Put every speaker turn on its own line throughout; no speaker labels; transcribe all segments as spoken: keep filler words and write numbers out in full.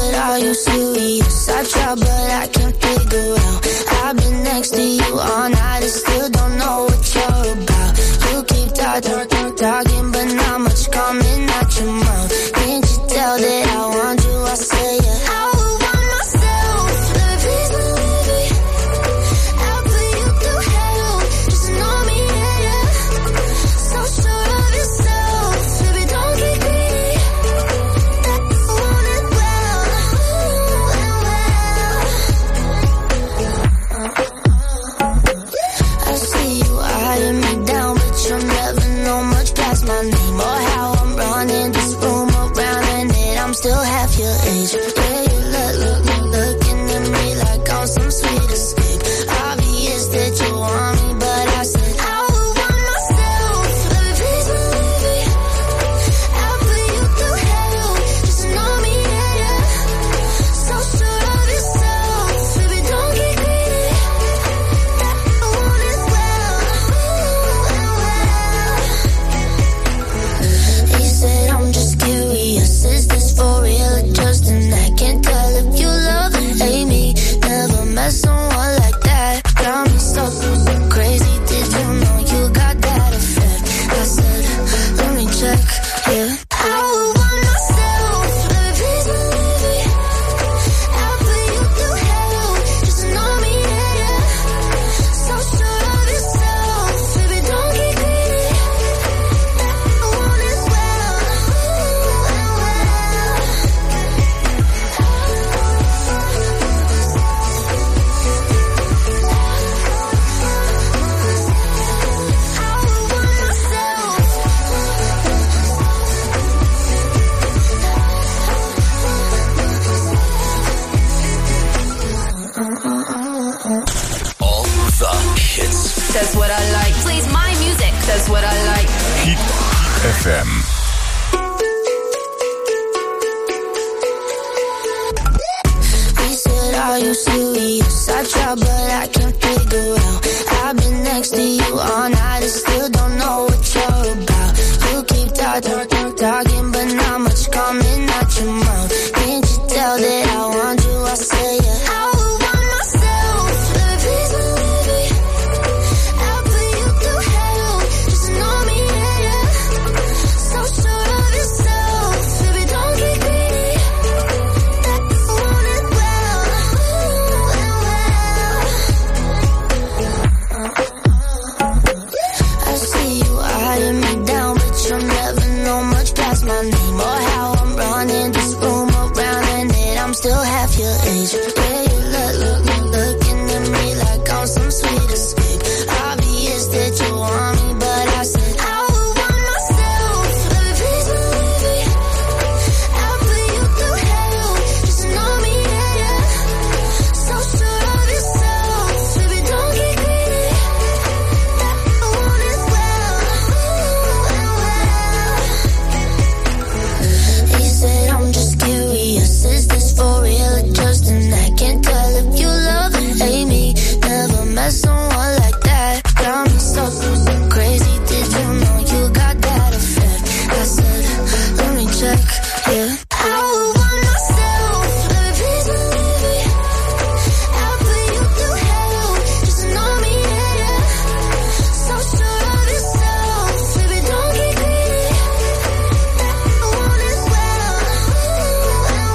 said, are you serious? I try, but I can't figure out. I've been next to you all night and still don't know what you're about. You keep talking, talking, talking, but not much coming out your mouth. Can't you tell that I want you? I say yeah. I would want myself, baby, baby. I'll put you through hell, just know me, yeah, yeah. So sure of yourself, baby, don't get greedy. That you want it well, well, well. I see you eyeing me down, but you'll never know much past my name or how I'm running this room around, and that I'm still half your age. Yeah, you look, look, look, looking at me like I'm some sweet escape. Obvious that you want me, but I said I would want myself, baby, please believe me. I'll put you through hell, just know me, yeah, yeah. So sure of yourself, baby, don't get greedy. That you want it well, well, well. He said I'm just curious, is this for real or just an act? Can't tell if you love and hate me. Never met someone like that. Got me so, so, so crazy. Did you know you got that effect? I said, let me check, yeah. I would want myself, baby, please believe me. I'll put you through hell, just know me, yeah, yeah. So sure of yourself, baby, don't get greedy. That you want it well, well, well.
All the hits.
That's what I like. Plays my music. That's what I like.
Hit F M.
He said, are you serious? I try, but I can't figure out. I've been next to you all night and still don't know what you're about. You keep talking, talking, talking, but not much coming out your mouth. Can't you tell that I want you? I say yeah. I would want myself, baby, please believe me. I'll put you through hell, just know me, yeah, yeah. So sure of yourself, baby, don't get greedy. That you want it well, well, well. I see you eyeing me down, but you'll never know much past my name or how I'm running this room around, and that I'm still half your age. Yeah, you look, look, look, looking at me like I'm some sweet escape. Obvious that you want me, but I said I would want myself, baby, please believe me. I'll put you through hell, just know me, yeah, yeah. So sure of yourself, baby, don't get greedy. That you want it well, well, well. He said I'm just curious, is this for real or just an act? Can't tell if you love and hate me. Never met someone like that. Got me so, so, so crazy. Did you know you got that effect? I said, let me check, yeah. I would want myself, baby, please believe me. I'll put you through hell, just know me, yeah, yeah. So sure of yourself, baby, don't get greedy. That you want it well, well,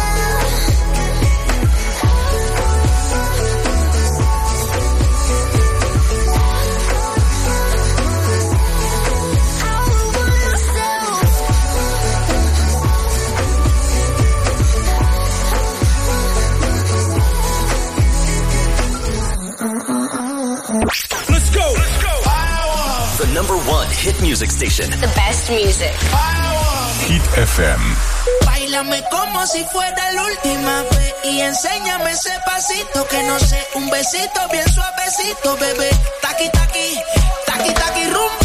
Let's go. Let's go. The number one hit music station.
The best music.
Hit F M.
Báilame como si fuera la última vez y enséñame ese pasito que no sé, un besito bien suavecito, bebé. Taqui taqui, taqui taqui rumba.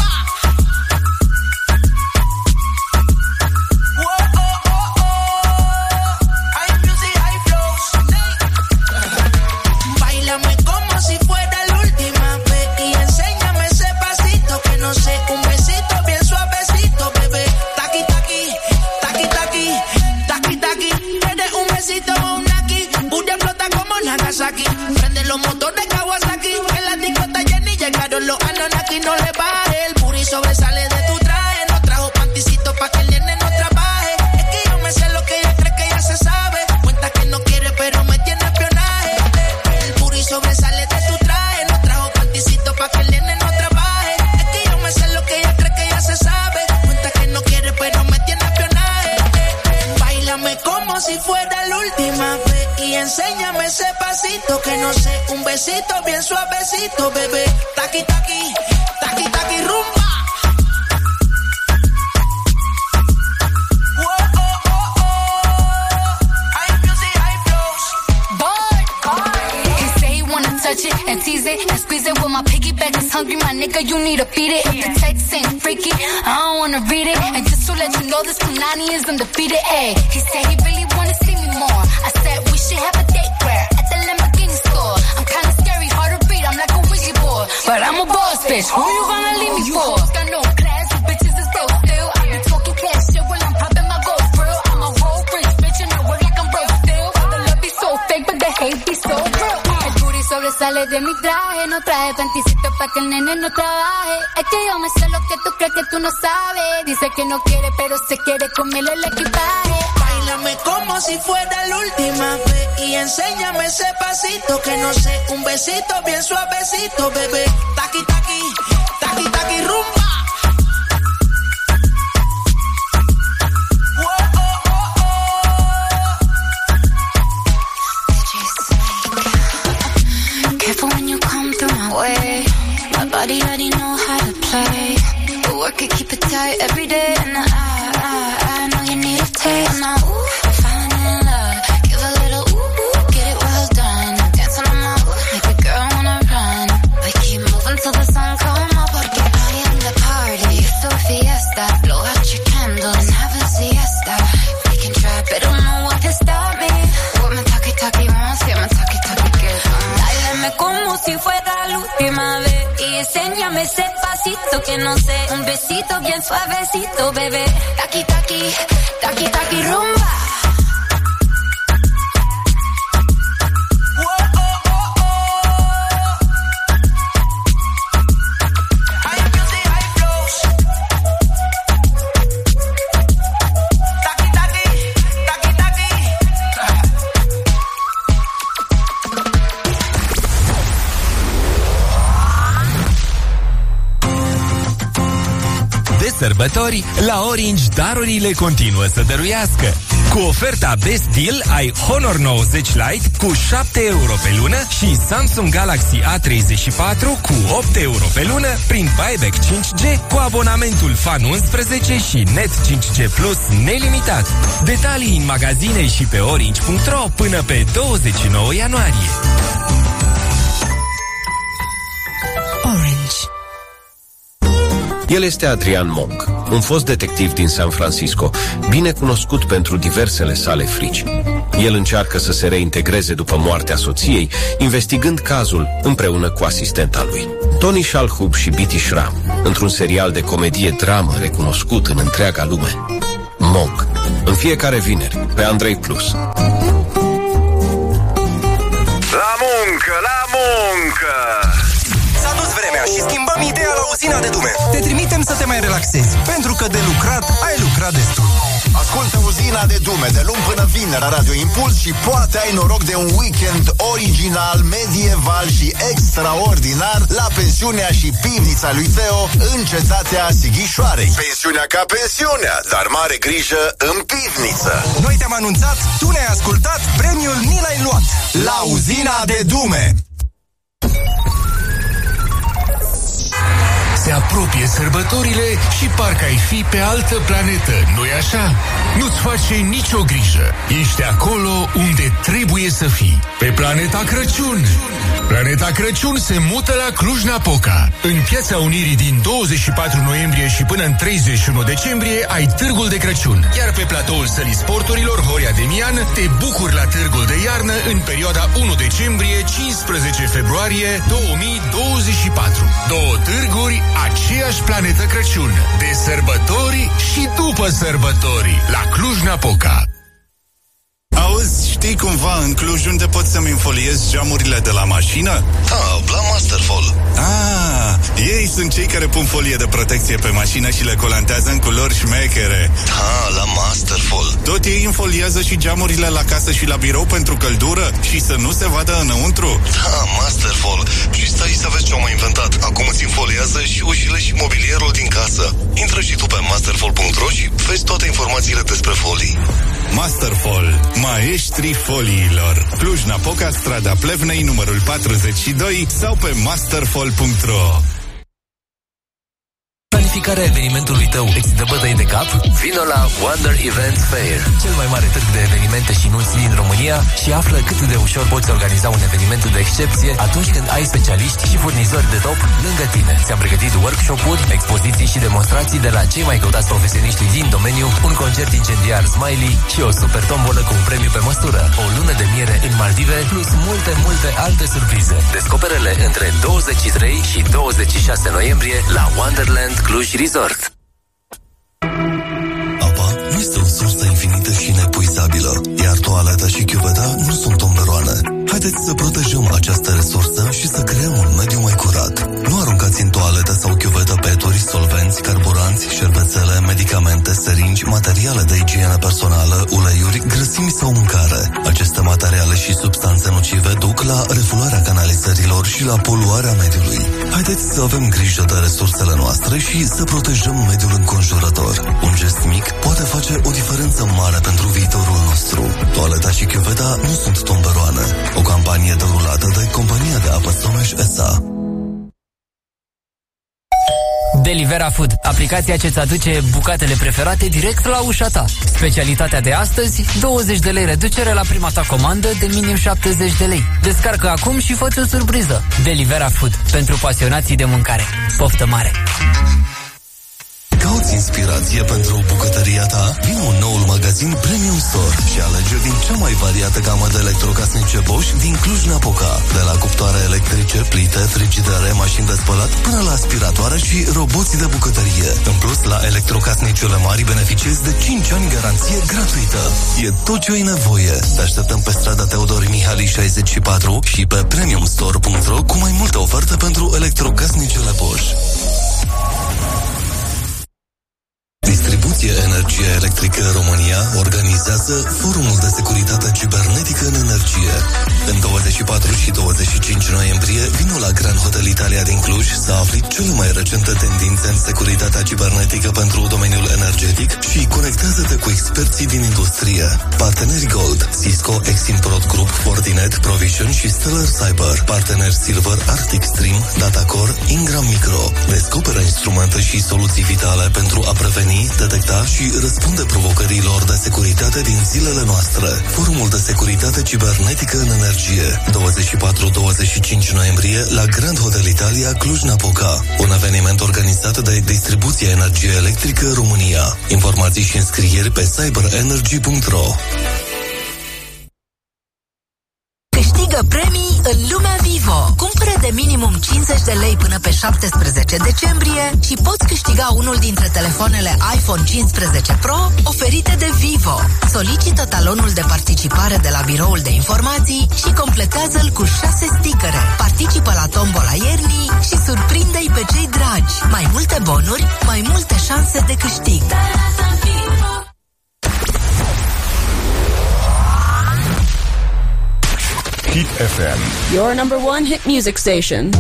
Báilame como si fuera la última vez y enséñame ese pasito que no sé, un besito bien suavecito, bebé. Taqui taqui, taqui taqui, taqui taqui. Tienes un besito o un aquí. Una explota como Nagasaki. Prende los motores Kawasaki. En la discota Jenny llegaron los Anunnaki. No le baje, el puri sobresale de tu traje. No trajo panticito pa' que el nene no trabaje. Es que yo me sé lo que ella cree que ya se sabe. Cuenta que no quiere pero me tiene espionaje. El puri sobresale de tu traje. No trajo panticito pa' que el nene no trabaje. Es que yo me sé lo que ella cree que ya se sabe. Cuenta que no quiere pero me tiene espionaje. Báilame como si fuera la última vez y enséñame ese pasito que no sé, un besito bien suavecito, bebé. Taqui taqui, taqui taqui rumba. Whoa, oh, oh, oh. High music, high flows.
Boy, he say he wanna touch it and tease it and squeeze it with my piggyback. Is hungry, my nigga, you need to feed it. If the text ain't freaky, I don't wanna read it. And just to let you know, this Punani is undefeated. Ay, he said he really wanna see me more. I said we should have a date where at the Lamborghini store. I'm kinda scary, hard to read, I'm like a Ouija board, but I'm a boss bitch. Who you gonna leave me for? Got no class, you bitches is broke still. I be talking cash shit while I'm popping my gold grill. I'm a whole rich bitch and I work like I'm broke still. The love be so fake, but the hate be so real. El booty sobresale de mi traje, no traje panticito pa' que el nene no trabaje. Es que yo me sé lo que tú crees que tú no sabes. Dice que no quiere, pero se quiere comerle el equipaje.
Báilame como si fuera la última vez y enséñame ese pasito que no sé, un besito bien suavecito, bebé. Taqui taqui, taqui taqui rumba. Whoa, oh, oh,
oh. Careful when you come through my way. My body already know how to play. But work it, keep it tight every day. And I, I, I know you need a taste. Now, ooh, I'm falling in love. Give a little ooh, ooh, get it well done. Dance on my ooh, make a girl wanna run. We keep moving till the sun come up. Porque I am the party. It's a fiesta. Blow out your candle and have a siesta. We can try, but don't know what to stop me. What my talkie talkie wants, yeah, my talkie talkie good.
Báilame como si fuera la última vez y enséñame ese pasito que no sé, un besito bien suavecito, bebé. Taqui taqui, taqui taqui rumba.
Sărbători, la Orange darurile continuă să dăruiască. Cu oferta Best Deal ai Honor nouăzeci Lite cu șapte euro pe lună și Samsung Galaxy A treizeci și patru cu opt euro pe lună prin Buyback cinci G cu abonamentul Fan unsprezece și Net cinci G Plus nelimitat. Detalii în magazine și pe orange punct ro până pe douăzeci și nouă ianuarie.
Orange.
El este Adrian Monk, un fost detectiv din San Francisco, bine cunoscut pentru diversele sale frici. El încearcă să se reintegreze după moartea soției, investigând cazul împreună cu asistenta lui. Tony Shalhoub și Bitty Schramm, într-un serial de comedie-dramă recunoscut în întreaga lume. Monk, în fiecare vineri, pe Andrei Plus.
La muncă, la muncă!
S-a dus vremea și schimbăm ideea la uzina de dume. Te trimitem să te mai relaxezi, pentru că de lucrat ai lucrat destul.
Ascultă uzina de dume de luni până vineri la Radio Impuls și poate ai noroc de un weekend original, medieval și extraordinar la pensiunea și pivnița lui Teo în cetatea Sighișoarei. Pensiunea ca pensiunea, dar mare grijă în pivniță.
Noi te-am anunțat, tu ne-ai ascultat, premiul ni l-ai luat. La uzina de dume.
Se apropie sărbătorile și parcă ai fi pe altă planetă, nu-i așa? Nu-ți face nicio grijă. Ești acolo unde trebuie să fii. Pe Planeta Crăciun. Planeta Crăciun se mută la Cluj-Napoca. În Piața Unirii din douăzeci și patru noiembrie și până în treizeci și unu decembrie ai Târgul de Crăciun. Iar pe platoul Sălii Sporturilor Horia Demian te bucuri la Târgul de Iarnă în perioada unu decembrie - cincisprezece februarie două mii douăzeci și patru. Două târguri, aceeași Planetă Crăciun. De sărbători și după sărbători la Cluj-Napoca.
Auzi, Știi cumva în Cluj unde pot să-mi infoliez geamurile de la mașină?
Ah, la Masterfall.
Ah, ei sunt cei care pun folie de protecție pe mașină și le colantează în culori șmechere.
Ah, la Masterfall.
Tot ei infoliază și geamurile la casă și la birou pentru căldură și să nu se vadă înăuntru?
Ah, Masterfall. Și stai să vezi ce au mai inventat. Acum îți infoliază și ușile și mobilierul din casă. Intră și tu pe masterfall punct ro și vezi toate informațiile despre folii.
Masterfall. Maestrii foliilor. Cluj-Napoca, strada Plevnei, numărul patruzeci și doi sau pe masterfall punct ro.
Planificarea evenimentului tău îți dă bătăi de cap? Vino la Wonder Event Fair, cel mai mare târg de evenimente și nunți din România, și află cât de ușor poți organiza un eveniment de excepție atunci când ai specialiști și furnizori de top lângă tine. Ți-am pregătit workshop-uri, expoziții și demonstrații de la cei mai căutați profesioniști din domeniu, un concert incendiar Smiley și o super tombolă cu un premiu pe măsură, o lună de miere în Maldive, plus multe, multe alte surprize. Descoperele între douăzeci și trei și douăzeci și șase noiembrie la Wonderland Cluj Resort.
Apa nu este o sursă infinită și inepuizabilă, iar toaleta și chiuveta nu sunt tomberoane. Haideți să protejăm această resursă și să creăm un mediu mai curat. Nu aruncați în toaletă sau chiuvetă peturi, solvenți, carburanți, șervețele, medicamente, seringi, materiale de igienă personală, uleiuri, grăsimi sau mâncare. Aceste materiale și substanțe nocive duc la refularea canalizărilor și la poluarea mediului. Haideți să avem grijă de resursele noastre și să protejăm mediul înconjurător. Un gest mic poate face o diferență mare pentru viitorul nostru. Toaleta și chiuveta nu sunt tomberoane. O campanie derulată de compania de apă Someș S A.
Delivera Food, aplicația ce-ți aduce bucatele preferate direct la ușa ta. Specialitatea de astăzi, douăzeci de lei reducere la prima ta comandă de minim șaptezeci de lei. Descarcă acum și fă-ți o surpriză. Delivera Food, pentru pasionații de mâncare. Poftă mare!
Cauți inspirație pentru bucătăria ta? Vino în noul magazin Premium Store și alege din cea mai variată gamă de electrocasnice Bosch din Cluj-Napoca. De la cuptoare electrice, plite, frigidere, mașini de spălat, până la aspiratoare și roboți de bucătărie. În plus, la electrocasnicele mari beneficiezi de cinci ani garanție gratuită. E tot ce ai nevoie. Te așteptăm pe strada Teodor Mihali șaizeci și patru și pe premium store punct ro cu mai multe oferte pentru electrocasnicele Bosch. Distribuție Energie Electrică România organizează Forumul de Securitate Cibernetică în Energie. În douăzeci și patru și douăzeci și cinci noiembrie vino la Grand Hotel Italia din Cluj să afli cele mai recente tendințe în securitatea cibernetică pentru domeniul energetic și conectează-te cu experții din industrie. Parteneri Gold, Cisco, Eximprod Group, Fortinet, Provision și Stellar Cyber. Parteneri Silver, Arctic Stream, Datacore, Ingram Micro. Descoperă instrumente și soluții vitale pentru a preveni, detecta și răspunde provocărilor de securitate din zilele noastre. Forumul de Securitate Cibernetică în Energie, douăzeci și patru douăzeci și cinci noiembrie la Grand Hotel Italia Cluj-Napoca. Un eveniment organizat de Distribuție Energie Electrică România. Informații și înscrieri pe cyber energy punct ro.
Câștigă premii în lumea Vivo. Cumpără de minimum cincizeci de lei până pe șaptesprezece decembrie și poți câștiga unul dintre telefoanele iPhone cincisprezece Pro oferite de Vivo. Solicită talonul de participare de la biroul de informații și completează-l cu șase stickere. Participă la tombola iernii și surprinde-i pe cei dragi. Mai multe bonuri, mai multe șanse de câștig.
Hit F M.
Your number one hit music station.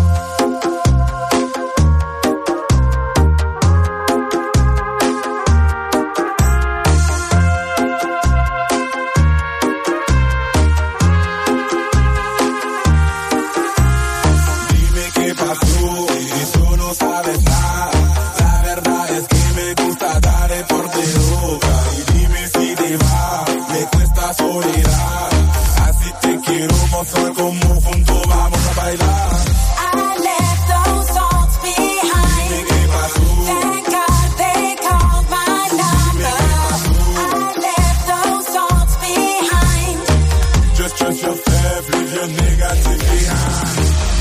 Soy como juntos vamos a bailar. I left those songs behind. Dime qué pasó. Thank God they called my number. I left those songs behind. Just trust yourself, leave your negative behind.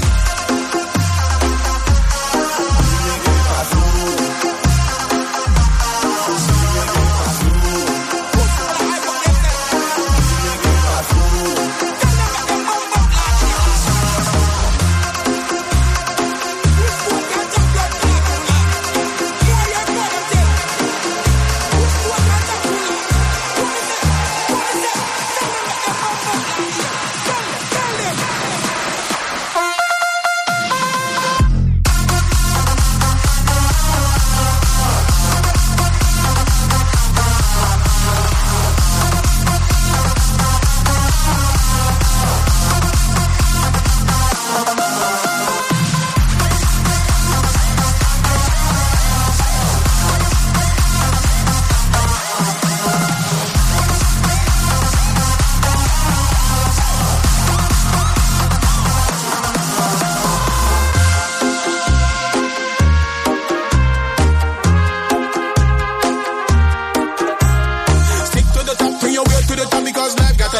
Dime qué pasó. Dime qué pasó. Dime qué pasó.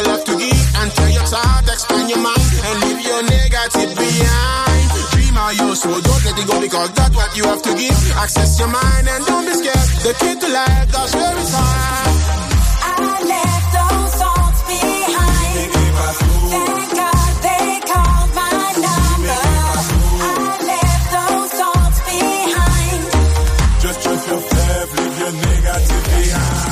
have to give. And tell your thought, expand your mind, and leave your negative behind. Dream out your soul, don't let it go, because that's what you have to give. Access your mind and don't be scared. The key to life, that's where it's hard.
I left those thoughts behind. Thank God they called my number. I left those thoughts behind.
Just trust yourself, leave your negative behind.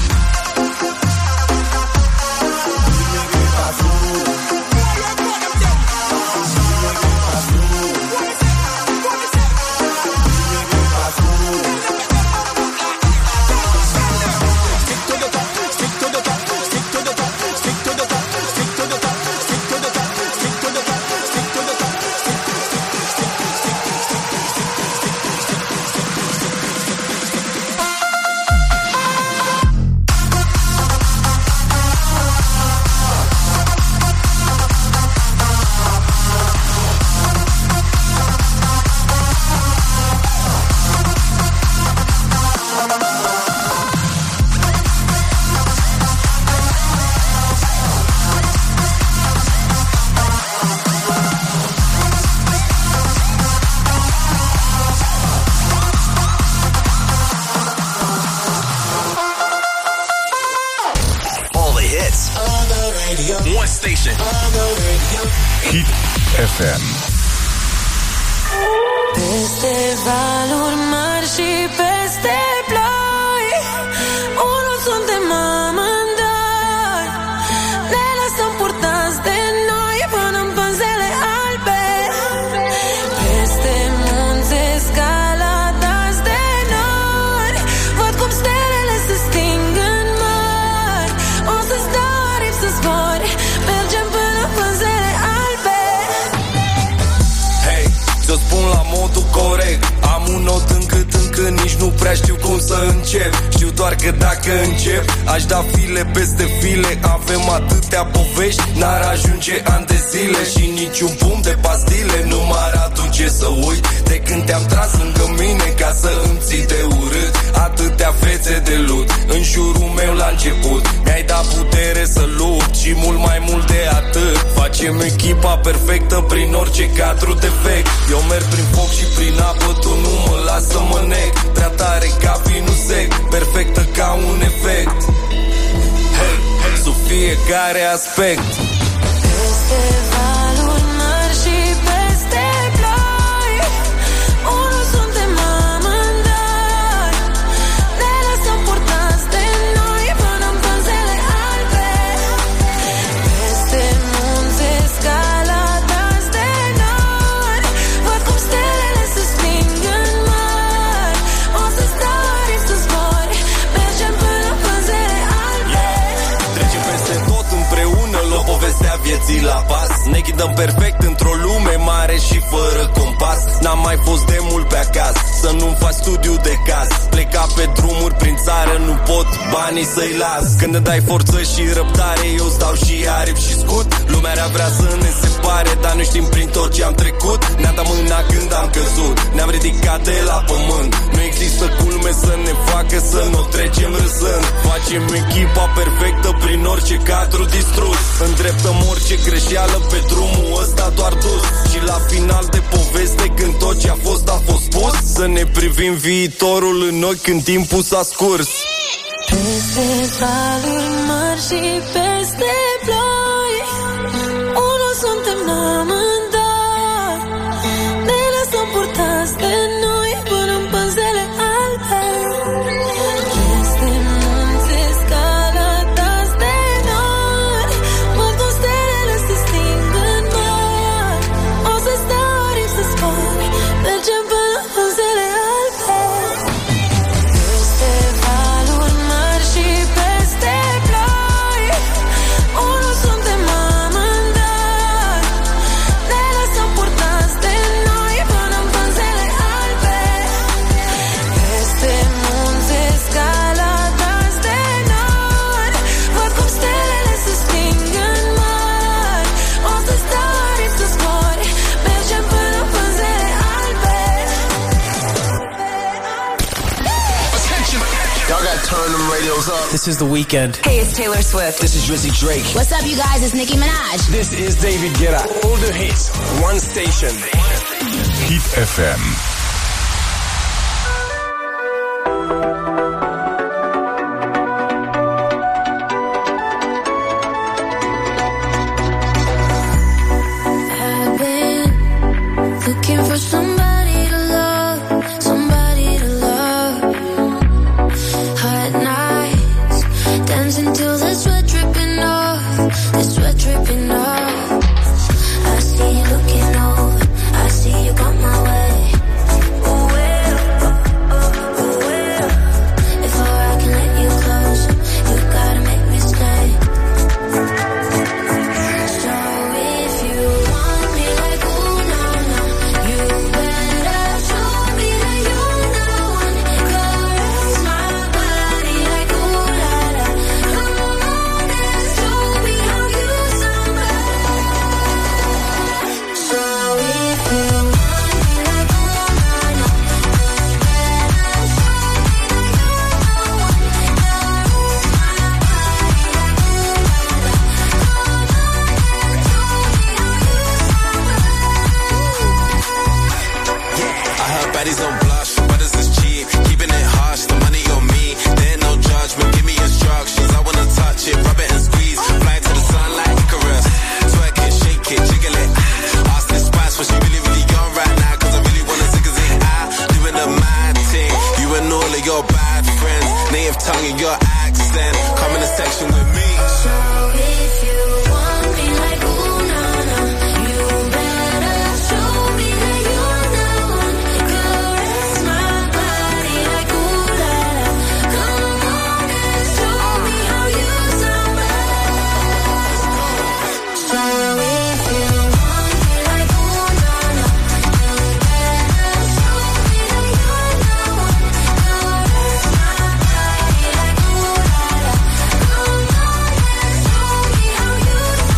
Hit F M.
Peste valuri mari și peste ploi, unul suntem amândoi. Ne lăsăm purtați de noi până în pânzele albe. Peste munți escaladați de nori, văd cum stelele se sting în mări. O să-ți dau aripi să zbori, mergem până în pânzele albe.
Hey, ți-o spun la modul corect. Am un not încât încă nici nu prea știu cum să încep. Știu doar că dacă încep, aș da file peste file. Avem atâtea povești, n-ar ajunge ani de zile. Și niciun pumn de pastile nu m-ar aduce să uit de când te-am tras lângă mine ca să îmi ții de urât. Atâtea fețe de lut în jurul meu la început. Mi-ai dat putere să lupt și mult mai mult de atât. Facem echipa perfectă prin orice cadru defect. Eu merg prin foc și prin apă, tu nu mă las să mă nec. Prea tare ca vinul sec, perfectă ca un efect. Hey, hey, sub fiecare aspect.
Peste valuri mari și peste ploi, unul suntem amândoi. Ne lăsăm purtați de noi până în pânzele albe. Peste munți escaladați de nori, văd cum stelele se sting în mări. O să-ți dau aripi să zbori, mergem până în pânzele albe.
Trecem peste tot împreună, luăm povestea vieții la pas. Ne ghidăm perfect într-o lume mare și fără compas. N-am mai fost de mult pe acasă, să nu-mi faci studiu de caz. Pleca pe drumuri prin țară, nu pot banii să-i las. Când îmi dai forță și răbdare, eu-ți dau și aripi și scut. Lumea ar vrea să ne separe, dar nu știm prin tot ce am trecut. Ne-am dat mâna când am căzut, ne-am ridicat de la pământ. Nu există culme să ne facă să nu trecem râsând. Facem echipa perfectă prin orice cadru distrus. Îndreptăm orice greșeală pe drumul ăsta doar dus. Și la final de poveste, când tot ce a fost a fost spus, să ne privim viitorul în ochi când timpul s-a scurs.
Peste valuri mari și peste ploi, unul suntem amândoi. Ne lăsăm purtați de noi până în pânzele albe. Peste munți escaladați de nori, văd cum stelele se sting în mări. O să-ți dau aripi să zbori, mergem până în pânzele albe. Peste valuri mari și peste ploi,
what's up? This is The Weeknd.
Hey, it's Taylor Swift.
This is Drizzy Drake.
What's up, you guys? It's Nicki Minaj.
This is David Guetta. All the hits, one station.
Hit F M.
I've been looking for somebody to love, somebody to love. Hot nights, dancing till the sweat dripping off, the sweat dripping off. I see you looking over, I see you come my way. Oh well, oh, oh, oh well. Before I can let you close, you gotta make me stay. So if you want me like ooh no no, you better show me that you're the one. Caress my body like ooh la la. Come on and show me how you somebody. So if you want me like ooh no no, you better show me that you're the one. Caress my body like ooh la la. Come on and show me how you
I heard baddies don't blush, brothers is cheap, keeping it harsh, the money on me, there ain't no judgment, give me instructions, I wanna touch it, rub it and squeeze, fly to the sun like Icarus, twerk it, shake it, jiggle it, ask this spice, but she really, really young right now, cause I really wanna zig a zig out, doing the mad thing, you and all of your bad friends, native tongue and your accent, come in the section with me.
So if you want me like ooh no no, you better show me that you're the one. Caress my body like ooh la la. Come on and show me how you somebody. So if you want me like ooh no no, you better show me that you're the one. Caress my body like ooh la la. Come on and show me how you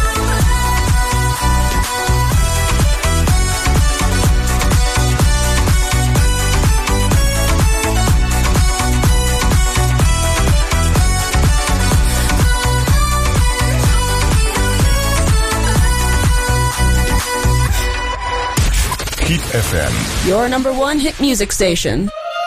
Hit F M.
Your number one hit music station.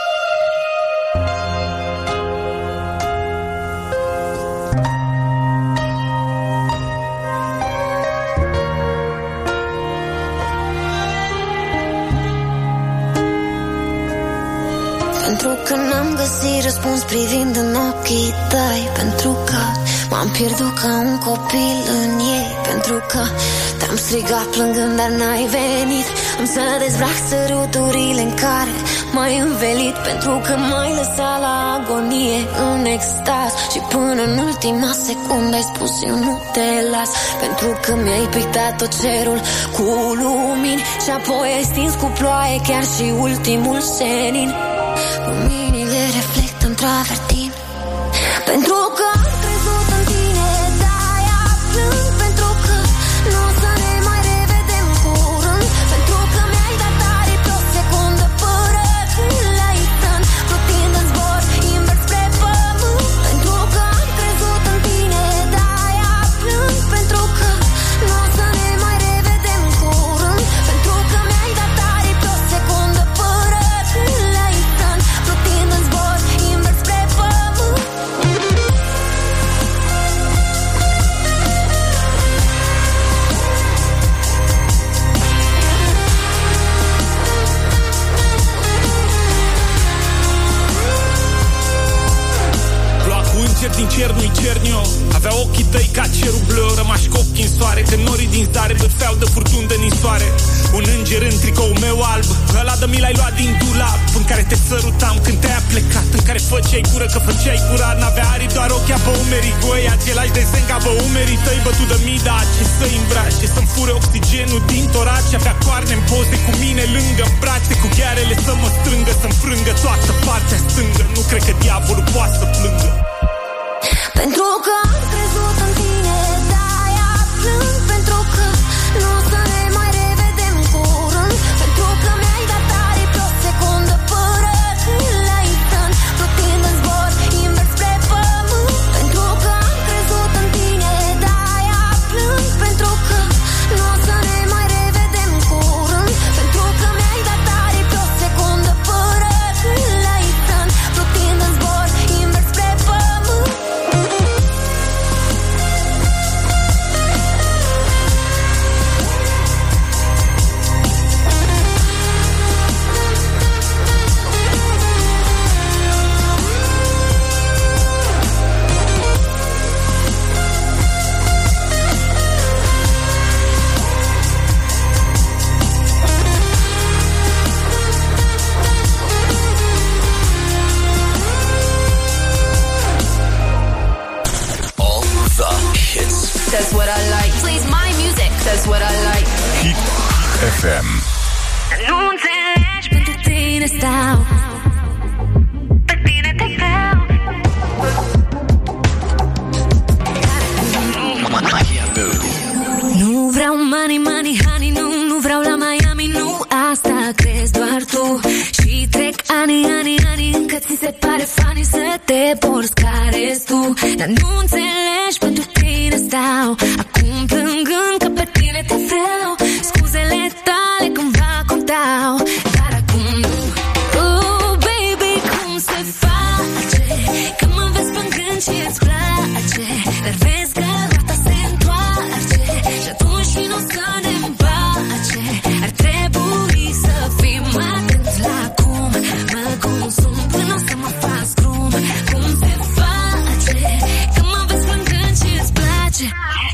Pentru că n-am găsit răspuns privind în ochii tăi, pentru că m-am pierdut ca un copil în ei, pentru că te-am strigat plângând, dar n-ai venit. Am să dezbrac săruturile în care m-ai învelit, pentru că m-ai lăsat la agonie în extaz și până în ultima secundă ai spus eu nu te las, pentru că mi-ai pictat tot cerul cu lumini și apoi ai stins cu ploaie chiar și ultimul senin. Luminile reflectă în travertin, pentru că am crezut în tine, de-aia plâng, pentru că nu o să ne mai revedem curând, pentru că mi-ai dat aripi o secundă până când l-ai tăiat, plutind în zbor invers spre pământ, pentru că am crezut în tine, de-aia plâng, pentru că nu o să ne mai revedem curând, pentru că mi-ai dat aripi o secundă până când l-ai tăiat, plutind în zbor invers spre pământ.
Lua cu înger din cer, nu-i cernio. Avea ochii tăi ca cerul bleu, rămași cu ochii în soare, că norii din zare bârfeau de furtuni de ninsoare. Un înger în tricou meu alb, ăla de mi l-ai luat din dulap, în care te sărutam când te-ai plecat, în care făceai cură că făceai curat. N-avea aripi, doar ochii pe umerii goi, același desen ca pe umerii tăi, bătut de mii, dar ce să-i îmbrace, să-mi fure oxigenul din torace. Avea coarne în poze cu mine lângă brațe, cu ghearele să mă strângă, să-mi frângă toată partea stângă. Nu cred că diavolul poate să plângă.
Pentru că am crezut în tine, de-aia plâng, pentru că nu o să ne mai revedem curând, pentru că mi-ai dat aripi o secundă până când l-ai tăiat, plutind în zbor invers spre pământ.
what I like. Plays my music, that's what I like.
Hit F M.
Nu înțelegi, pentru tine stau, pe tine te vreau. Nu vreau money, money, honey, nu, nu vreau la Miami, nu, asta crezi doar tu. Și trec ani, ani, ani, încă ți se pare funny să te porți care-s tu. Dar nu înțelegi, pentru tine stau, acum plângând că pe tine te vreau. Scuzele tale cumva contau, dar acum nu. Oh, baby, cum se face că mă vezi plângând și îți place? Dar vezi că roata se întoarce și atunci și n-o să ne împace. Ar trebui să fim atenți la cum mă consum până o să mă fac scrum. Cum se face că mă vezi plângând și îți place?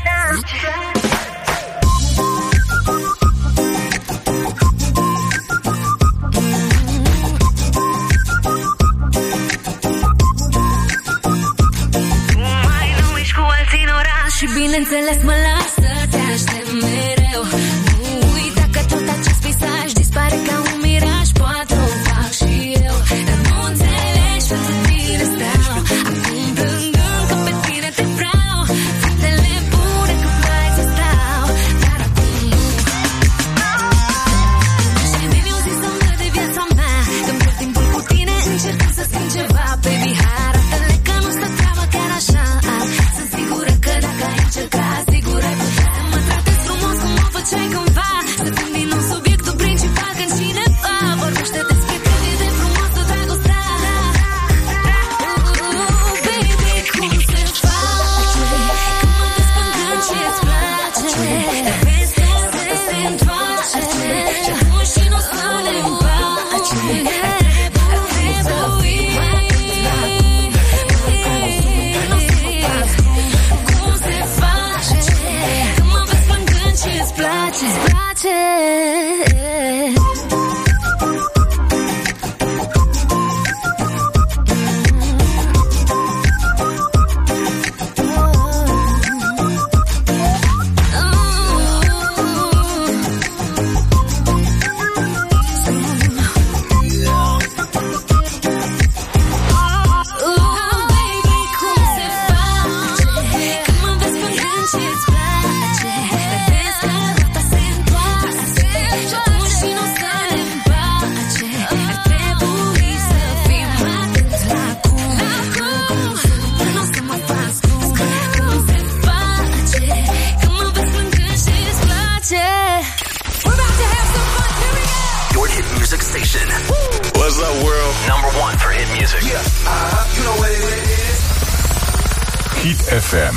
Și bineînțeles mă las să te aștept mereu. Nu uita că tot acest peisaj dispare ca un miraj. Poate o fac și eu, dar nu înțelegi, pentru tine stau, acum plângând că pe tine te vreau. Fetele bune când mai să stau, dar acum nu. Și mie mi-au zis să-mi dă de viața mea, că-mi pierd timpul cu tine încercând să schimb ceva. Baby, hai arată-le că nu stă treaba chiar așa. Sunt sigură că dacă ai încercat, sigur ai putea să mă tratezi frumos cum mă făceai cândva. Să fim din nou subiectul principal când cineva vorbește despre cât e de frumoasă dragostea. Oh, baby, cum se face că mă vezi plângând și îți place? Dar vezi că se întoarce și atunci și n-o să ne împace. Ar trebui îți place, îți place.
What's up, world? Number one for hit music. Yeah, uh-huh. You know what it is.
Hit F M.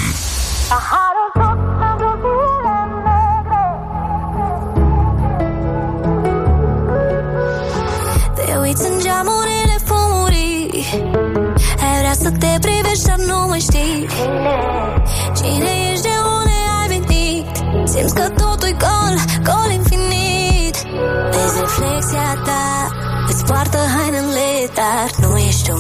Te uiți în geamurile fumurii, ai vrea să te privești, dar nu mai știi cine ești, de unde ai venit. Simți că totul-i gol, gol infinit. Vezi reflexia ta, îți poartă hainele, dar nu ești tu.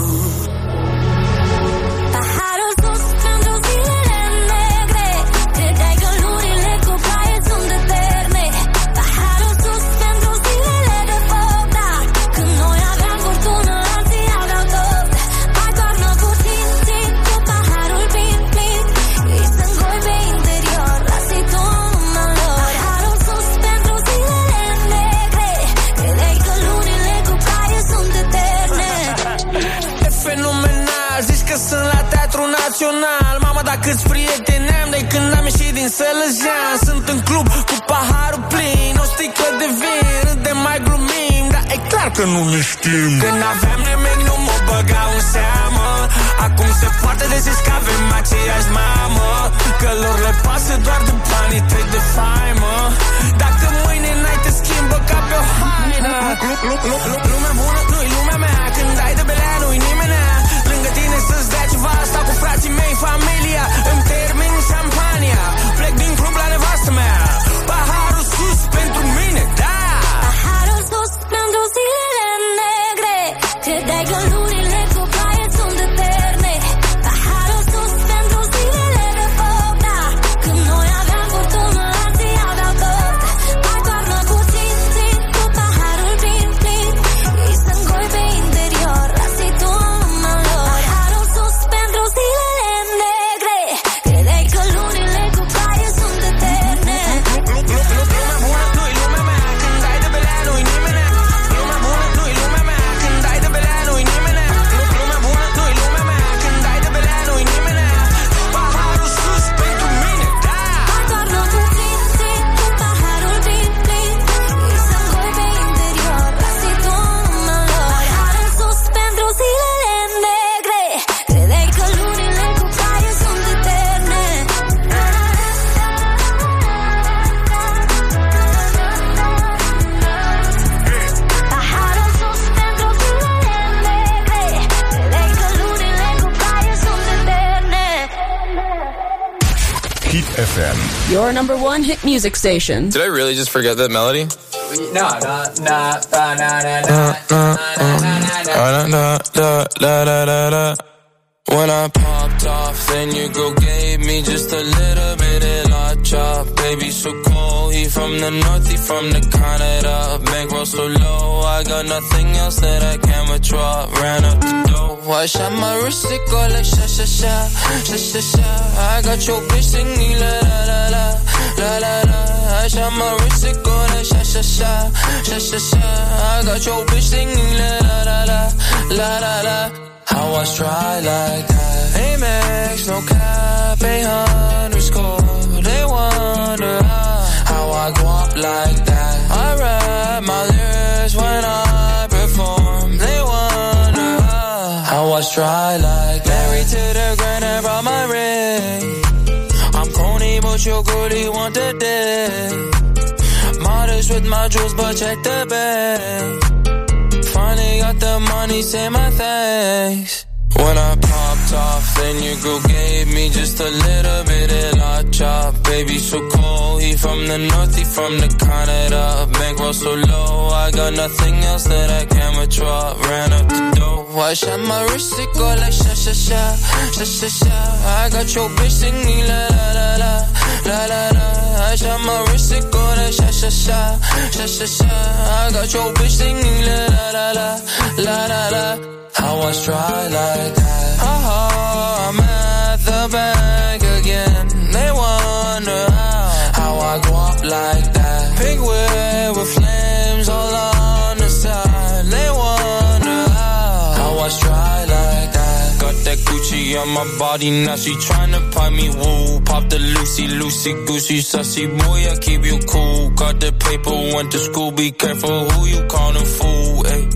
Paharul sus pentru zilele negre, credeai că lurile cu ploaie sunt eterne. Paharul sus pentru zilele de foc, dar când noi aveam fortună, alții aveau tot. Mai toarnă puțin, țin cu paharul plin, plin. Ei sunt goi pe interior, lasă-i tu numai lor. Paharul sus pentru zilele negre, credeai că lurile cu ploaie sunt eterne.
E fenomenal, zici că sunt la Teatru Național. Mama, dar câți prieteni am de când am ieșit din Sălăjean. Sunt în club cu paharul plin, o sticlă de vin, râdem, mai glumim, dar e clar că nu ne știm. Când aveam nimic nu mă băgau în seamă. Acum se poate de zis că avem aceeași mamă, că lor le pasă doar de banii tăi de faimă. Dacă mâine n-ai te schimbă ca pe o haină. Lumea bună nu-i lumea mea, când ai de belea nu-i nimenea. Lângă tine să-ți dea ceva, stau cu frații mei, familia, îmi termin șampania, plec din club la nevastă mea. Paharul sus pentru mine, da.
Paharul sus pentru zilele negre, credeai că lurile cu ploaie sunt eterne. Paharul sus pentru zilele de foc, da, când noi aveam
Your number one hit music station.
Did I really just forget that melody?
No, no, no, no, no, no, no.
When I popped off, then your girl gave me just a little bit of la chop. Baby, so cold, he from the north, he from the Canada. Bankroll so low, I got nothing else that I can withdraw. Ran up the door, I shot my wrist, it go like sha sha sha, sha sha sha. I got your bitch singing la la la la, la la la. I shot my wrist, it go like sha sha sha, sha sha sha. I got your bitch singing la la la la, la la la. How I try like that. Amex, no cap, eight hundred score. They wonder how, how I go up like that. I rap my lyrics when I perform. They wonder how, how I try like that. Married to the grand and brought my ring. I'm corny, but your girlie want the dick. Modest with my jewels, but check the bag. Finally got the money, say my thanks. When I popped off, then your girl gave me just a little bit of la chop. Baby, so cold, he from the north, he from the Canada. Bankroll so low, I got nothing else that I can withdraw. Ran up the door, I shot my wrist, it go like sha sha sha, sha sha sha. I got your bitch singing la la la la, la la la. I shot my wrist, it go like sha sha sha, sha sha sha. I got your bitch singing la la la la, la la la. How I try like that. Oh, I'm at the bank again. They wonder how, how I go up like that. Pink whip with flames all on the side. They wonder how, how I try like that. Got that Gucci on my body, now she tryna pop me woo. Pop the Lucy, Lucy, Goosey, sussy boy, I keep you cool. Got the paper, went to school, be careful who you callin' fool, ayy.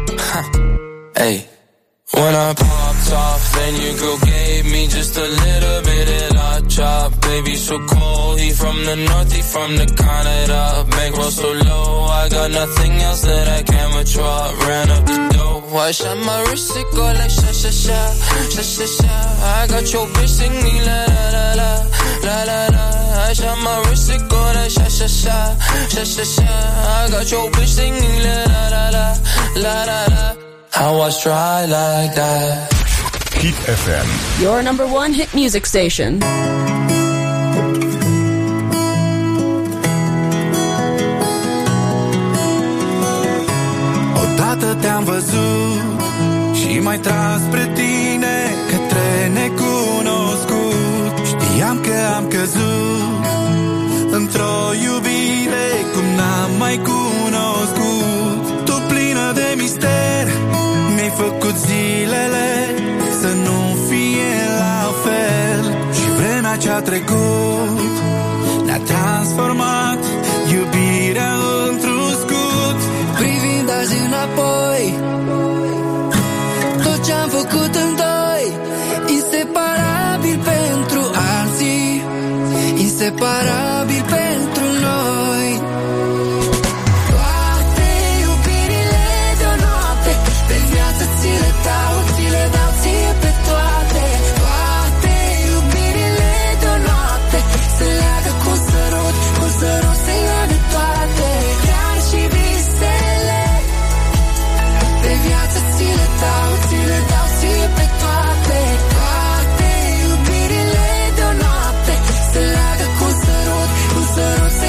Hey. When I popped off, then your girl gave me just a little bit of la chop. Baby, so cold, he from the north, he from the Canada. Bankroll so low, I got nothing else that I can withdraw. Ran up the door, I shot my wrist, it go like sha sha sha, sha sha sha. I got your bitch singing la la la la, la la la. I shot my wrist, it go like sha sha sha, sha sha sha. I got your bitch singing la la la la, la la la. How I try like that.
Hit F M.
Your number one hit music station.
Odată te-am văzut și m-ai tras spre tine, către necunoscut. Știam că am căzut într-o iubire cum n-am mai cunoscut. Tu plină de mister, mi-ai făcut zilele să nu fie la fel. Și vremea ce-a trecut ne-a transformat iubirea într-un scut.
Privind azi înapoi, tot ce-am făcut în doi, inseparabil pentru alții, inseparabil pentru noi. Toate iubirile de-o noapte, pe viață ți le dau, ți le dau ție pe toate. Toate iubirile de-o noapte se leagă cu un sărut, cu un sărut se leagă toate. Chiar și visele, pe viață ți le dau, ți le dau ție pe toate. Toate iubirile de-o noapte se leagă cu un sărut, cu un sărut se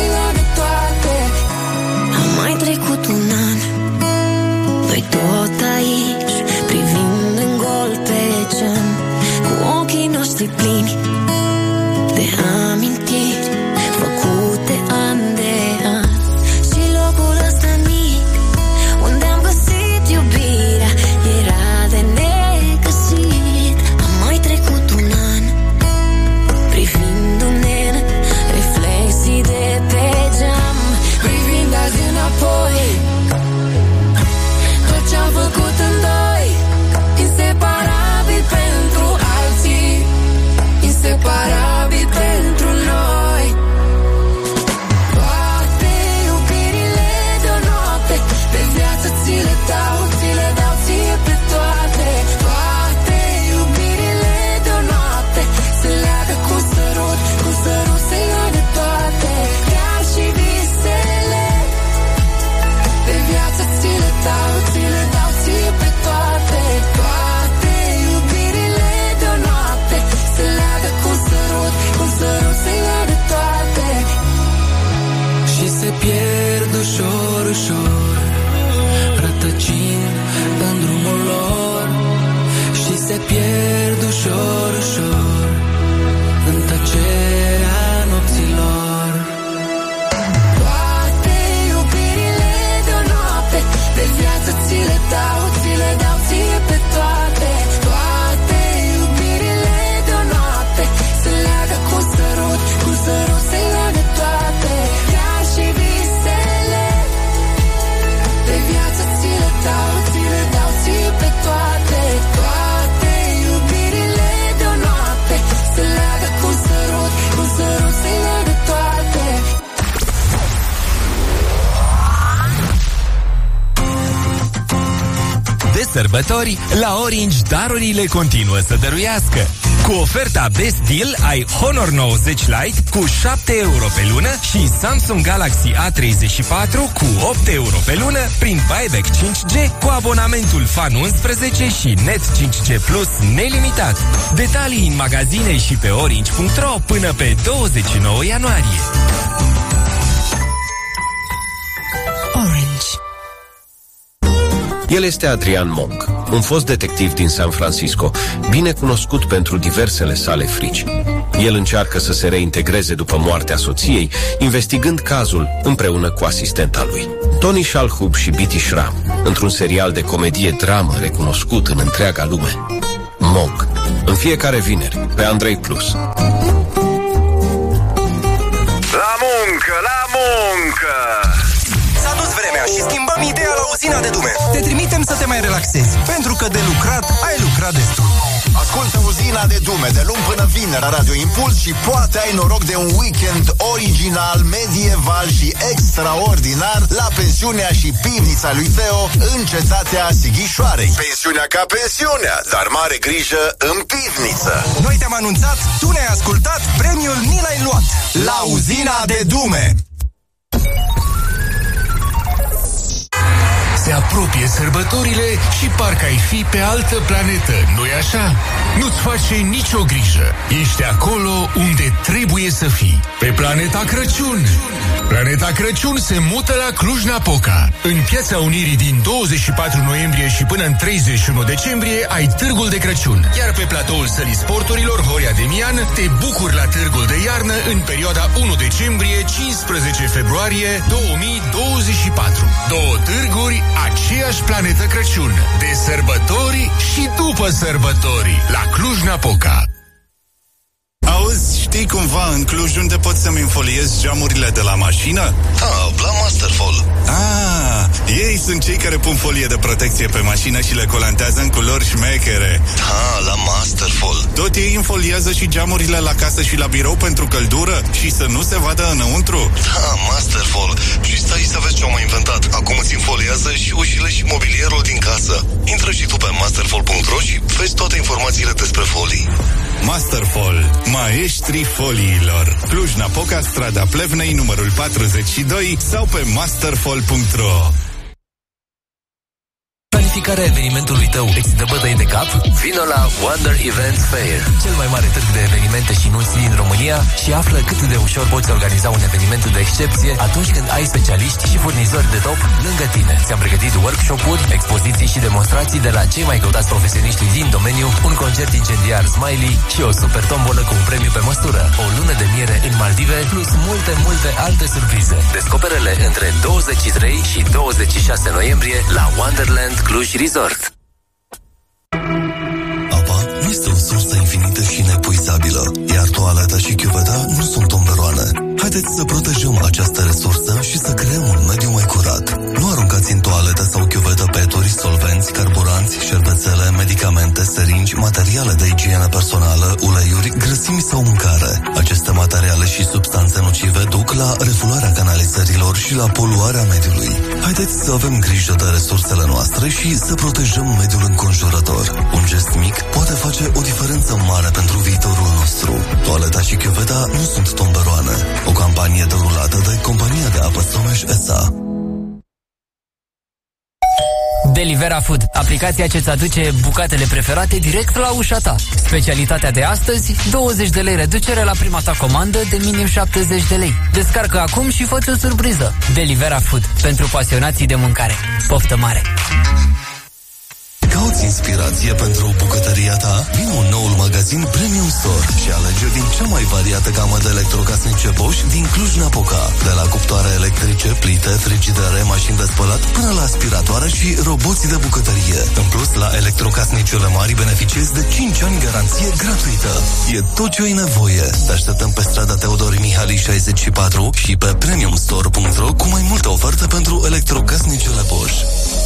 ușor, ușor, rătăcind în drumul lor și se pierd ușor, ușor în tăcerea nopților.
Toate iubirile de o noapte, de viață ți le dau, ți le dau ție pe toate. Toate iubirile de o noapte se leagă cu sărut, cu sărut se leagă toate. Chiar și visele de viață ți le dau, ți le dau ție pe toate. Toate iubirile de o noapte se leagă cu sărut, cu sărut se leagă toate.
De sărbători, la Orange darurile continuă să dăruiască. Cu oferta Best Deal ai Honor nouăzeci Lite cu șapte euro pe lună și Samsung Galaxy A treizeci și patru cu opt euro pe lună prin Buyback cinci G cu abonamentul Fan unsprezece și Net cinci G Plus nelimitat. Detalii în magazine și pe orange punct ro până pe douăzeci și nouă ianuarie.
Orange.
El este Adrian Monk, un fost detectiv din San Francisco, bine cunoscut pentru diversele sale frici. El încearcă să se reintegreze după moartea soției, investigând cazul împreună cu asistenta lui. Tony Shalhoub și Bitty Schram, într-un serial de comedie-dramă recunoscut în întreaga lume. Monk, în fiecare vineri, pe Andrei Plus.
La muncă, la muncă!
S-a dus vremea și schimbăm ideea la Uzina de Dume. Te trimitem să te mai relaxezi, pentru că de lucrat ai lucrat destul.
Ascultă Uzina de Dume de luni până vineri la Radio Impuls și poate ai noroc de un weekend original, medieval și extraordinar la pensiunea și pivnița lui Teo în cetatea Sighișoarei. Pensiunea ca pensiunea, dar mare grijă în pivniță.
Noi te-am anunțat, tu ne-ai ascultat, premiul ni l-ai luat.
La Uzina de Dume.
Se apropie sărbătorile și parcă ai fi pe altă planetă, nu-i așa? Nu-ți face nicio grijă. Ești acolo unde trebuie să fii. Pe Planeta Crăciun. Planeta Crăciun se mută la Cluj-Napoca. În Piața Unirii din douăzeci și patru noiembrie și până în treizeci și unu decembrie ai Târgul de Crăciun. Iar pe platoul Sălii Sporturilor Horia Demian te bucuri la Târgul de Iarnă în perioada unu decembrie - cincisprezece februarie două mii douăzeci și patru. Două târguri, aceeași Planetă Crăciun. De sărbători și după sărbători la Cluj-Napoca.
Auzi, știi cumva în Cluj unde pot să-mi infoliez geamurile de la mașină?
Ah, la Masterfall.
Ah, ei sunt cei care pun folie de protecție pe mașină și le colantează în culori șmechere.
Ah, la Masterfall.
Tot ei infoliază și geamurile la casă și la birou pentru căldură și să nu se vadă înăuntru?
Da, Masterfall. Și stai să vezi ce am mai inventat. Acum îți infoliază și ușile și mobilierul din casă. Intră și tu pe masterfall punct ro și vezi toate informațiile despre folii.
Masterfall. Maestrii foliilor. Cluj-Napoca, strada Plevnei, numărul patruzeci și doi sau pe masterfall punct ro.
Planificarea evenimentului tău îți dă bătăi de cap? Vino la Wonder Event Fair, cel mai mare târg de evenimente și nunți din România, și află cât de ușor poți organiza un eveniment de excepție atunci când ai specialiști și furnizori de top lângă tine. Ți-am pregătit workshop-uri, expoziții și demonstrații de la cei mai căutați profesioniști din domeniu, un concert incendiar Smiley și o super tombolă cu un premiu pe măsură, o lună de miere în Maldive, plus multe, multe alte surprize. Descoperele între douăzeci și trei și douăzeci și șase noiembrie la Wonderland Cluj Resort.
Apa nu este o sursă infinită și inepuizabilă, iar toaleta și chiuveta nu sunt tomberoane. Haideți să protejăm această resursă și să creăm un mediu mai curat. Nu aruncați în toaletă sau chiuvetă peturi, solvenți, carburanți, șervețele, medicamente, seringi, materiale de igienă personală, uleiuri, grăsimi sau mâncare. Aceste materiale și substanțe nocive duc la refularea canalizărilor și la poluarea mediului. Haideți să avem grijă de resursele noastre și să protejăm mediul înconjurător. Un gest mic poate face o diferență mare pentru viitorul nostru. Toaleta și chiuveta nu sunt tomberoane. O campanie derulată de compania de apă Someș S A.
De Delivera Food, aplicația ce-ți aduce bucatele preferate direct la ușa ta. Specialitatea de astăzi, douăzeci de lei reducere la prima ta comandă de minim șaptezeci de lei. Descarcă acum și fă-ți o surpriză. Delivera Food, pentru pasionații de mâncare. Poftă mare!
Cauți inspirație pentru bucătăria ta? Vino în noul magazin Premium Store și alege din cea mai variată gamă de electrocasnice Bosch din Cluj-Napoca. De la cuptoare electrice, plite, frigidere, mașini de spălat, până la aspiratoare și roboții de bucătărie. În plus, la electrocasnicele mari beneficiezi de cinci ani garanție gratuită. E tot ce ai nevoie. Te așteptăm pe strada Teodor Mihali șaizeci și patru și pe premium store punct ro cu mai multe oferte pentru electrocasnicele Bosch.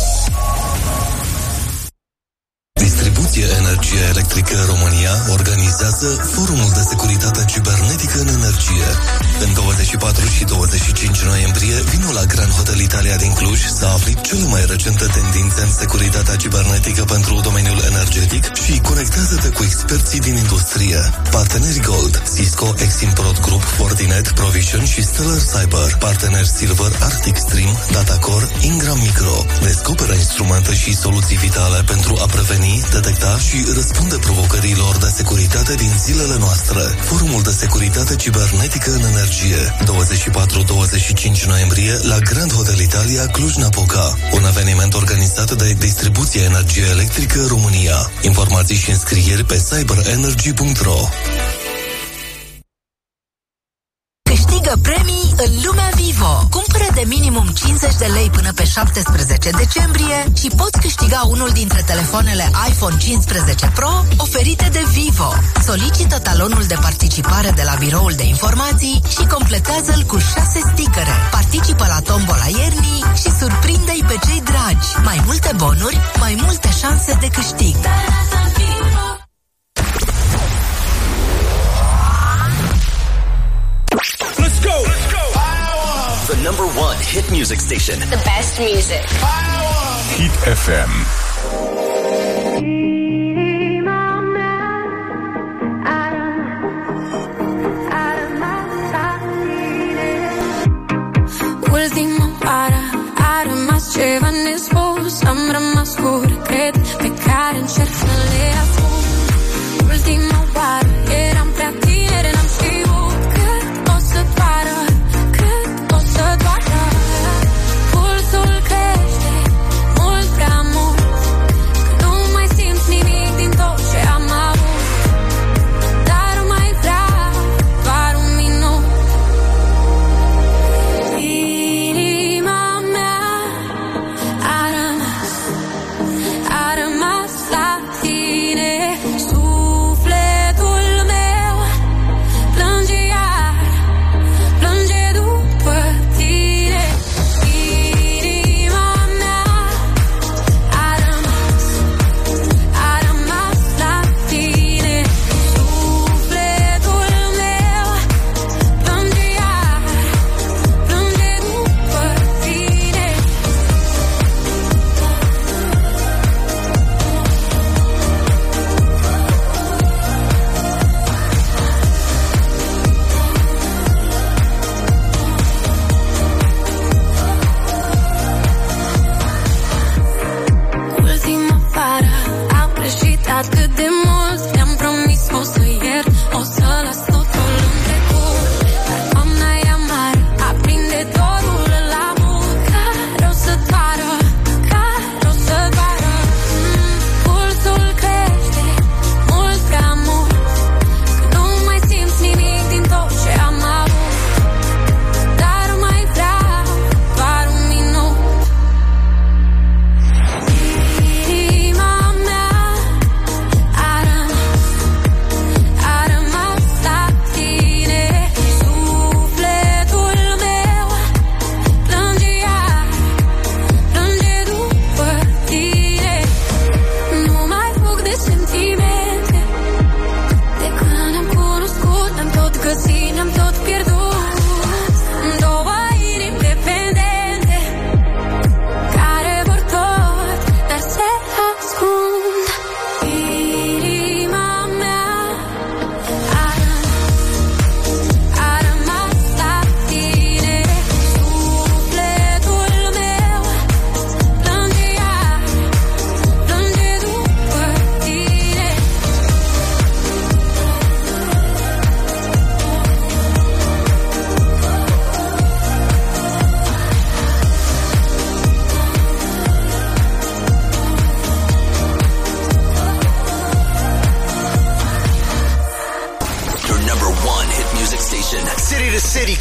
Distribuție Energie Electrică România organizează Forumul de Securitate Cibernetică în Energie. În douăzeci și patru și douăzeci și cinci noiembrie vino la Grand Hotel Italia din Cluj să afli cele mai recente tendințe în securitatea cibernetică pentru domeniul energetic și conectează-te cu experții din industrie. Parteneri Gold, Cisco, Eximprod Group, Fortinet, Provision și Stellar Cyber. Parteneri Silver, Arctic Stream, Datacore, Ingram Micro. Descoperă instrumente și soluții vitale pentru a preveni, detecta și răspunde provocărilor de securitate din zilele noastre. Forumul de Securitate Cibernetică în Energie, douăzeci și patru douăzeci și cinci noiembrie la Grand Hotel Italia Cluj-Napoca. Un eveniment organizat de Distribuție Energie Electrică România. Informații și înscrieri pe cyber energy punct ro.
Câștigă premii în lumea Vivo. Cumpără de minimum cincizeci de lei până pe șaptesprezece decembrie și poți câștiga unul dintre telefoanele iPhone cincisprezece Pro oferite de Vivo. Solicită talonul de participare de la biroul de informații și completează-l cu șase stickere. Participă la tombola iernii și surprinde-i pe cei dragi. Mai multe bonuri, mai multe șanse de câștig.
Let's go! Let's go! The number one hit music station.
The best music.
Hit F M.
Ultima oară a rămas ceva nespus. Am rămas cu regret pe care încerc să le ascund. Ultima oară eram prea tineri, n-am știut cât o să doară, cât o să doară. Pulsul crește mult prea mult, că nu mai simt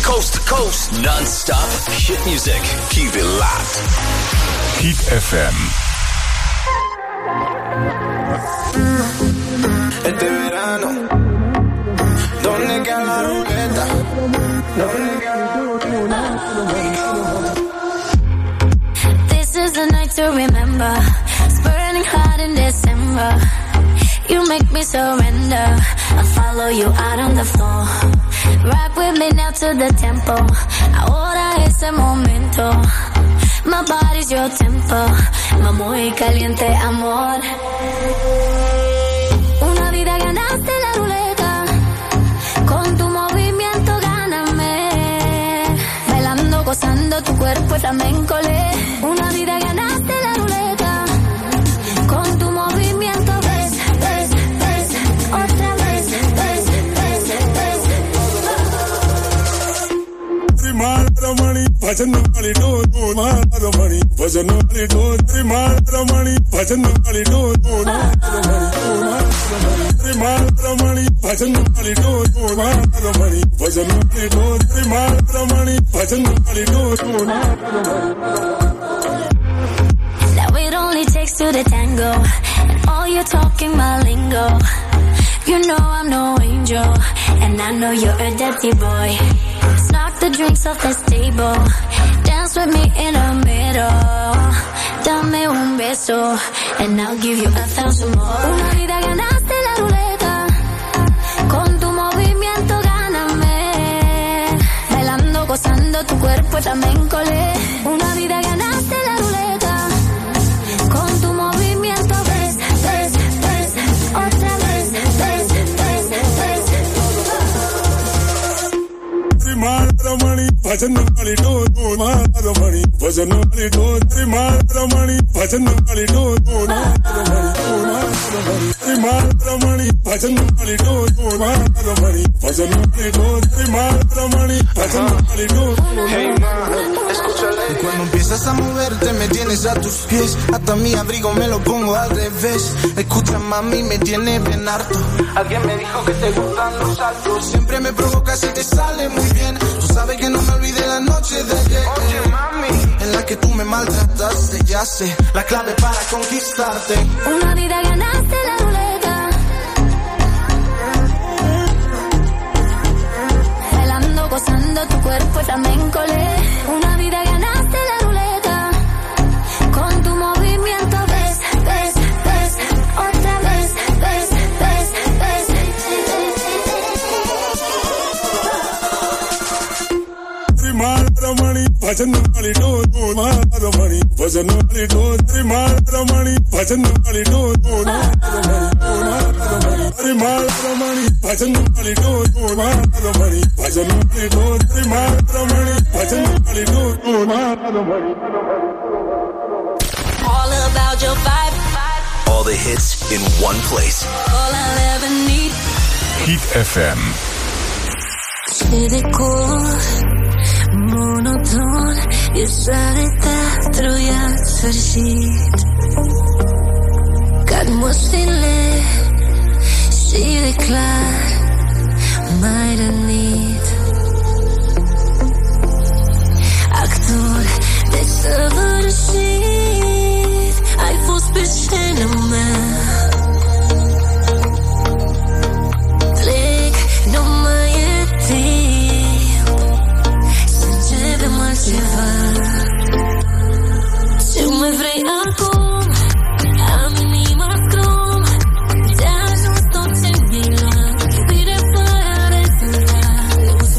Coast to coast, non-stop hit music. Keep it locked.
Hit F M.
Este verano, ¿dónde queda la ruleta? ¿Dónde queda la ruleta?
This is the night to remember. It's burning hot in December. You make me surrender. I'll follow you out on the floor. Rock with me now to the tempo. Ahora es el momento. My body's your tempo. Ma muy caliente amor. Una vida ganaste la ruleta. Con tu movimiento gáname. Bailando, gozando tu cuerpo flamenco. Una vida ganaste la ruleta. Con tu movimiento ves, ves, ves. Otra vez, ves, ves, ves.
Ramani, bhajan wali do do ma Ramani, bhajan wali do do ma Ramani, bhajan wali do do ma Ramani, bhajan wali do do ma Ramani, bhajan wali do do ma Ramani, bhajan wali do do ma
Now it only takes two to tango, and all you're talking my lingo. You know I'm no angel, and I know you're a dirty boy. Let's knock the drinks off this table. Dance with me in the middle. Dame un beso, and I'll give you a thousand more. Una vida ganaste la ruleta. Con tu movimiento gáname. Bailando, gozando tu cuerpo flamenco. Una vida ganaste la ruleta. Con tu movimiento ves, ves, ves. Otra vez, ves, ves, ves.
Ramani, bhajan wali do do ma Ramani, bhajan wali do do ma Ramani, bhajan wali do do ma Ramani, bhajan wali do do ma Ramani, bhajan wali do do ma Ramani, bhajan wali do do.
Hey ma, escúchale. Y cuando empiezas a moverte me tienes a tus pies. Hasta mi abrigo me lo pongo al revés. Escucha mami, me tiene bien harto. Alguien me dijo que te gustan los saltos. Siempre me provocas y te sale muy bien. Tú sabes que no me olvidé la noche de ayer. Oye mami, en la que tú me maltrataste. Ya sé, la clave para conquistarte.
Una vida ganaste la ruleta. Bailando, gozando tu cuerpo flamenco. Una vida ganaste la ruleta. Con tu movimiento ves, ves, ves. Otra vez, ves, ves, ves.
Ramani, bhajan wali do do ma Ramani, bhajan wali do do ma Ramani, bhajan wali do do ma Ramani, bhajan wali do do ma Ramani, bhajan wali do do ma Ramani, bhajan wali do do ma Ramani.
All about your vibe.
All the hits in one place.
All I'll ever need.
Hit F M.
C'est des cours monoton. E sare dentro e a sfârșit. Cad muștile și de clar mai rănit. Actor desăvârșit, ai fost pe scenă mea. Plec, nu mai e timp să începem altceva. Ce mai vrei acum? Am inima scrum. Te-a ajuns tot ce mi-ai luat. Iubire fără rezervat.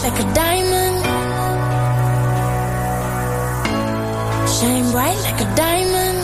like a diamond. Shine bright like a diamond.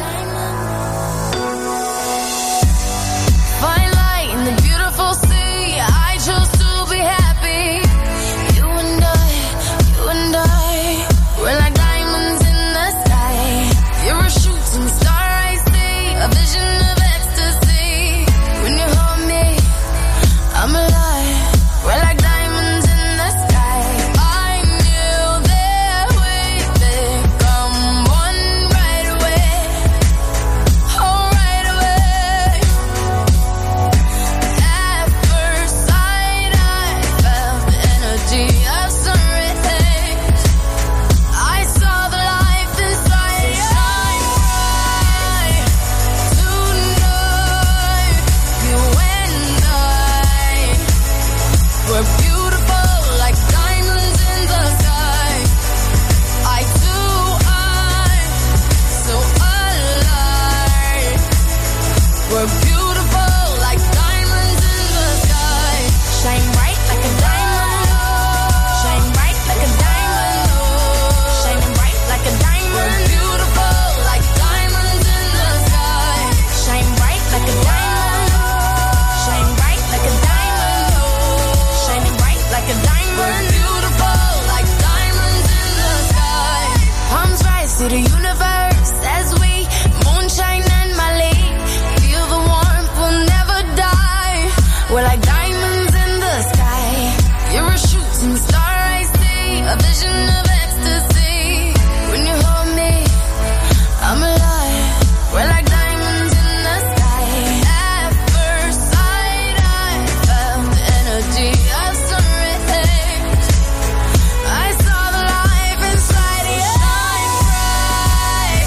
Fine light in the beautiful sea. I chose to be happy. You and I, you and I, we're like diamonds in the sky. You're a shooting star, I see, a vision of ecstasy. When you hold me, I'm alive. We're like diamonds in the sky. I knew that we'd become one right away. Oh, right away. At first sight, I felt the energy of sun rays. I saw the life inside you. Shine bright tonight. You and I were beautiful like diamonds in the sky. I too, I'm so alive. We're beautiful like diamonds in the sky. Shine bright like a diamond. Shine bright like a diamond. Shining bright like a diamond. We're beautiful like diamonds in the sky. Shine bright like a diamond. Shine bright like a diamond. Shining bright like a diamond. We're beautiful like diamonds in the sky. Palms rise to the universe as we moonshine and Mali. Feel the warmth, we'll never die. We're like diamonds in the sky. You're a shooting star, I see, a vision of ecstasy. When you hold me, I'm alive. We're like diamonds in the sky. At first sight, I felt the energy of sun rays. I saw the life inside you. Shine bright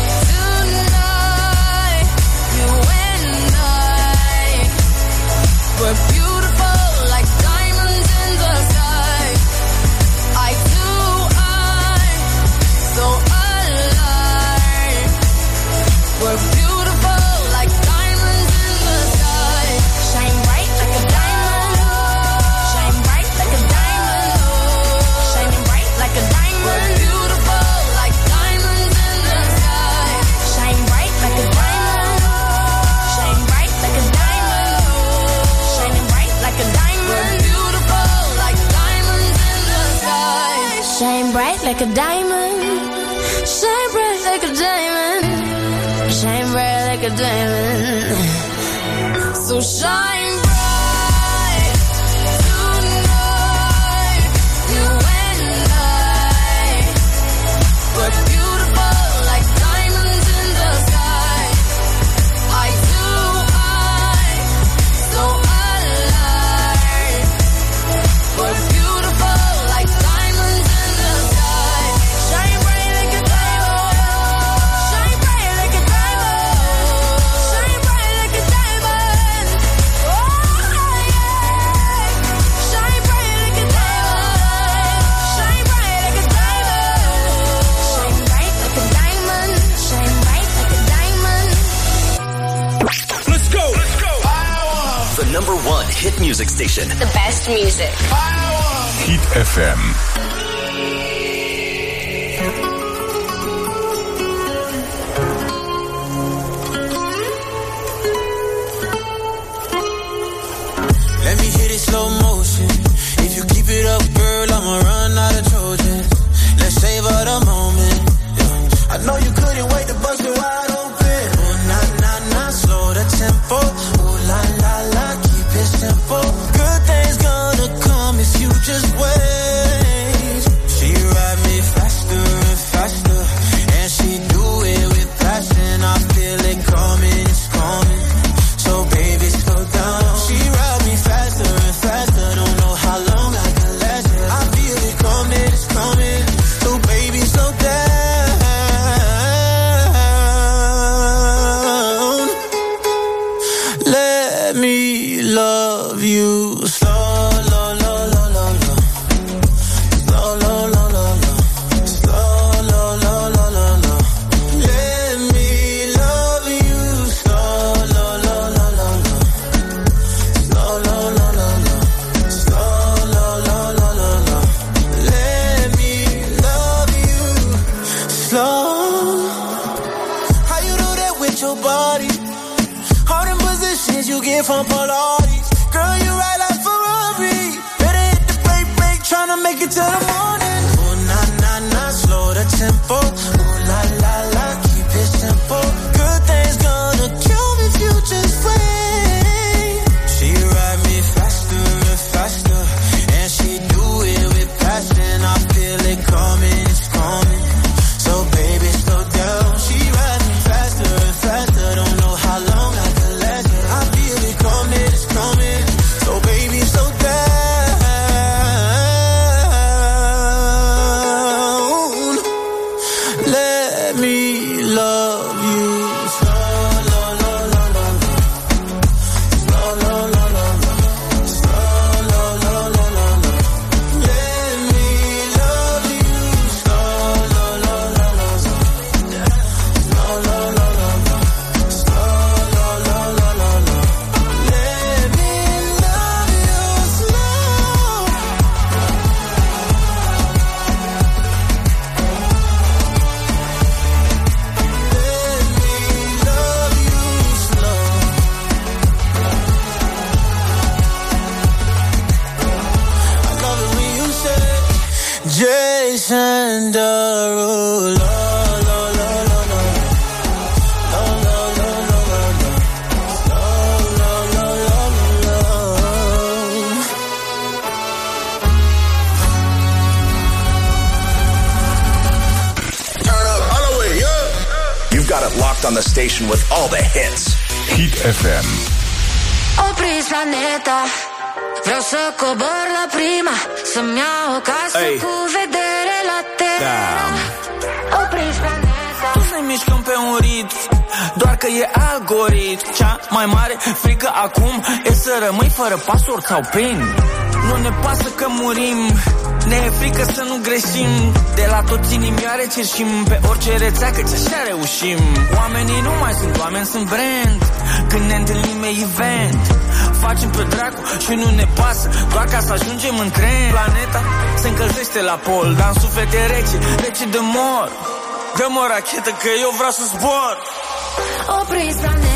tonight. You and I were beautiful like diamonds in the sky. I too, I'm so alive. We're beautiful like diamonds in the sky. Shine bright like a diamond. Shine bright like a diamond. Shining bright like a diamond. We're beautiful like diamonds in the sky. Shine bright like a diamond. Shine bright like a diamond. Shining bright like a diamond. We're beautiful like diamonds in the sky. Shine bright like a diamond. Shine bright like a diamond. Shine bright like a diamond. So shine bright tonight. You and I were beautiful like diamonds in the sky. I too, I'm so alive. We're beautiful like diamonds in the sky. Shine bright like a diamond. Shine bright like a diamond. Shine bright like a diamond. Oh yeah. Shine bright like a diamond. Shine bright like a diamond. Shine bright like a diamond. Shine bright like a diamond.
Let's go. Let's go.
The number one hit music station.
The best music.
Hit F M.
Let me hit it slow motion. If you keep it up, girl, I'ma run out of Trojans. Let's savor the moment. Yeah. I know you couldn't wait to bust it wide open. Oh, nah, nah, nah, slow the tempo. Oh, la, la, la, keep it simple. Good things gonna come if you just wait. She slow. How you do that with your body? All them positions you get from Pilates. Girl, you ride like Ferrari. Better hit the brake, brake, tryna make it to the morning. Oh, nah, nah, nah, slow the tempo. Oh, la, la, la, keep it simple. Good things gonna kill me if you just wait. She ride me faster and faster, and she do it with passion. I feel it coming, it's coming. So baby, slow down. She ride me faster and faster. Don't know how long I can last it. I feel it coming, it's coming. So baby, slow down. Let me love you slow, slow, slow, slow, slow, slow, slow, slow, slow, slow. Let me love you slow, slow, slow, slow, slow, slow, slow, slow, slow, slow. Let me love you slow. Jason Derulo.
You've got it locked on the station with all the hits.
Hit F M.
Opriți planeta, vreau să cobor la prima, să-mi iau o casă
Hey.
cu vedere la terra. Opriți planeta.
Tu ne mișcăm pe un ritm, doar că e algoritm. Cea mai mare frică acum e să rămâi fără password sau pin. Nu ne pasă că murim, ne e frică să nu greșim. De la toți inimioare cerșim pe orice rețea, căci așa reușim. Oamenii nu mai sunt oameni, sunt brand. Când ne întâlnim e event, facem pe dracu și nu ne pasă, doar ca să ajungem în tren. Planeta se încălzește la pol, dar în suflet e rece, rece de mor. Dă-mă o rachetă că eu vreau să zbor.
Opriți planeta.